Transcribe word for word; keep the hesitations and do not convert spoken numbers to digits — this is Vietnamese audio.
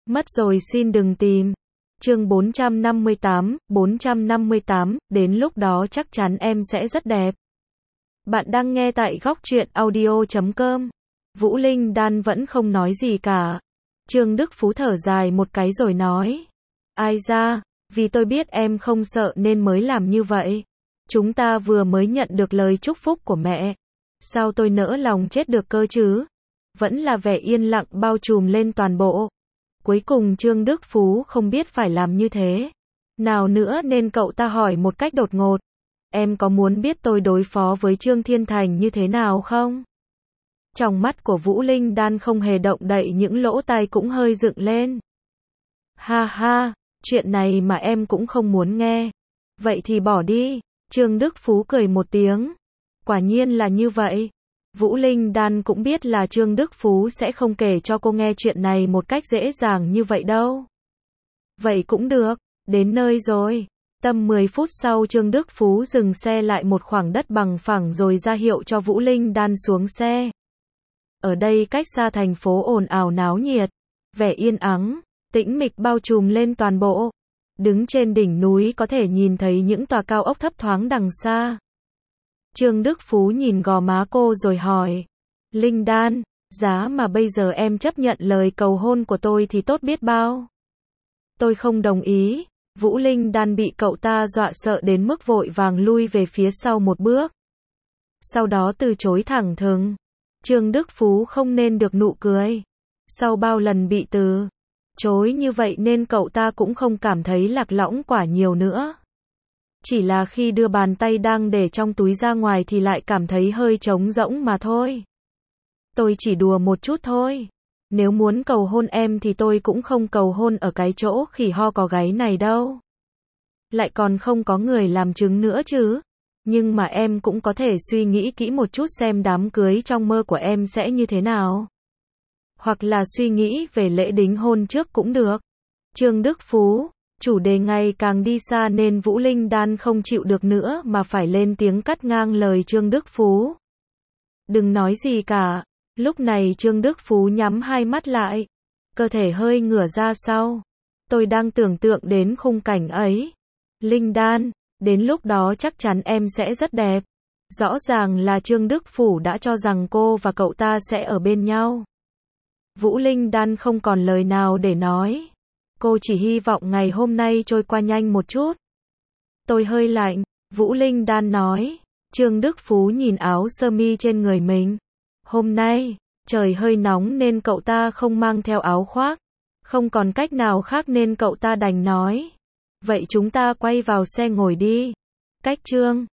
Mất rồi xin đừng tìm. Chương bốn trăm năm mươi tám, bốn trăm năm mươi tám, đến lúc đó chắc chắn em sẽ rất đẹp. Bạn đang nghe tại góc truyện audio chấm com. Vũ Linh Đan vẫn không nói gì cả. Trương Đức Phú thở dài một cái rồi nói. Ai ra, vì tôi biết em không sợ nên mới làm như vậy. Chúng ta vừa mới nhận được lời chúc phúc của mẹ. Sao tôi nỡ lòng chết được cơ chứ? Vẫn là vẻ yên lặng bao trùm lên toàn bộ. Cuối cùng Trương Đức Phú không biết phải làm như thế nào nữa nên cậu ta hỏi một cách đột ngột. Em có muốn biết tôi đối phó với Trương Thiên Thành như thế nào không? Trong mắt của Vũ Linh Đan không hề động đậy, những lỗ tai cũng hơi dựng lên. Ha ha, chuyện này mà em cũng không muốn nghe. Vậy thì bỏ đi. Trương Đức Phú cười một tiếng. Quả nhiên là như vậy. Vũ Linh Đan cũng biết là Trương Đức Phú sẽ không kể cho cô nghe chuyện này một cách dễ dàng như vậy đâu. Vậy cũng được, đến nơi rồi. Tầm mười phút sau Trương Đức Phú dừng xe lại một khoảng đất bằng phẳng rồi ra hiệu cho Vũ Linh Đan xuống xe. Ở đây cách xa thành phố ồn ào náo nhiệt, vẻ yên ắng, tĩnh mịch bao trùm lên toàn bộ. Đứng trên đỉnh núi có thể nhìn thấy những tòa cao ốc thấp thoáng đằng xa. Trương Đức Phú nhìn gò má cô rồi hỏi. Linh Đan, giá mà bây giờ em chấp nhận lời cầu hôn của tôi thì tốt biết bao. Tôi không đồng ý. Vũ Linh Đan bị cậu ta dọa sợ đến mức vội vàng lui về phía sau một bước. Sau đó từ chối thẳng thừng. Trương Đức Phú không nên được nụ cười. Sau bao lần bị từ chối như vậy nên cậu ta cũng không cảm thấy lạc lõng quả nhiều nữa. Chỉ là khi đưa bàn tay đang để trong túi ra ngoài thì lại cảm thấy hơi trống rỗng mà thôi. Tôi chỉ đùa một chút thôi. Nếu muốn cầu hôn em thì tôi cũng không cầu hôn ở cái chỗ khỉ ho có gáy này đâu. Lại còn không có người làm chứng nữa chứ. Nhưng mà em cũng có thể suy nghĩ kỹ một chút xem đám cưới trong mơ của em sẽ như thế nào. Hoặc là suy nghĩ về lễ đính hôn trước cũng được. Trương Đức Phú, chủ đề ngày càng đi xa nên Vũ Linh Đan không chịu được nữa mà phải lên tiếng cắt ngang lời Trương Đức Phú. Đừng nói gì cả. Lúc này Trương Đức Phú nhắm hai mắt lại. Cơ thể hơi ngửa ra sau. Tôi đang tưởng tượng đến khung cảnh ấy. Linh Đan, đến lúc đó chắc chắn em sẽ rất đẹp. Rõ ràng là Trương Đức Phú đã cho rằng cô và cậu ta sẽ ở bên nhau. Vũ Linh Đan không còn lời nào để nói. Cô chỉ hy vọng ngày hôm nay trôi qua nhanh một chút. Tôi hơi lạnh, Vũ Linh Đan nói. Trương Đức Phú nhìn áo sơ mi trên người mình. Hôm nay, trời hơi nóng nên cậu ta không mang theo áo khoác. Không còn cách nào khác nên cậu ta đành nói. Vậy chúng ta quay vào xe ngồi đi. Cách Trương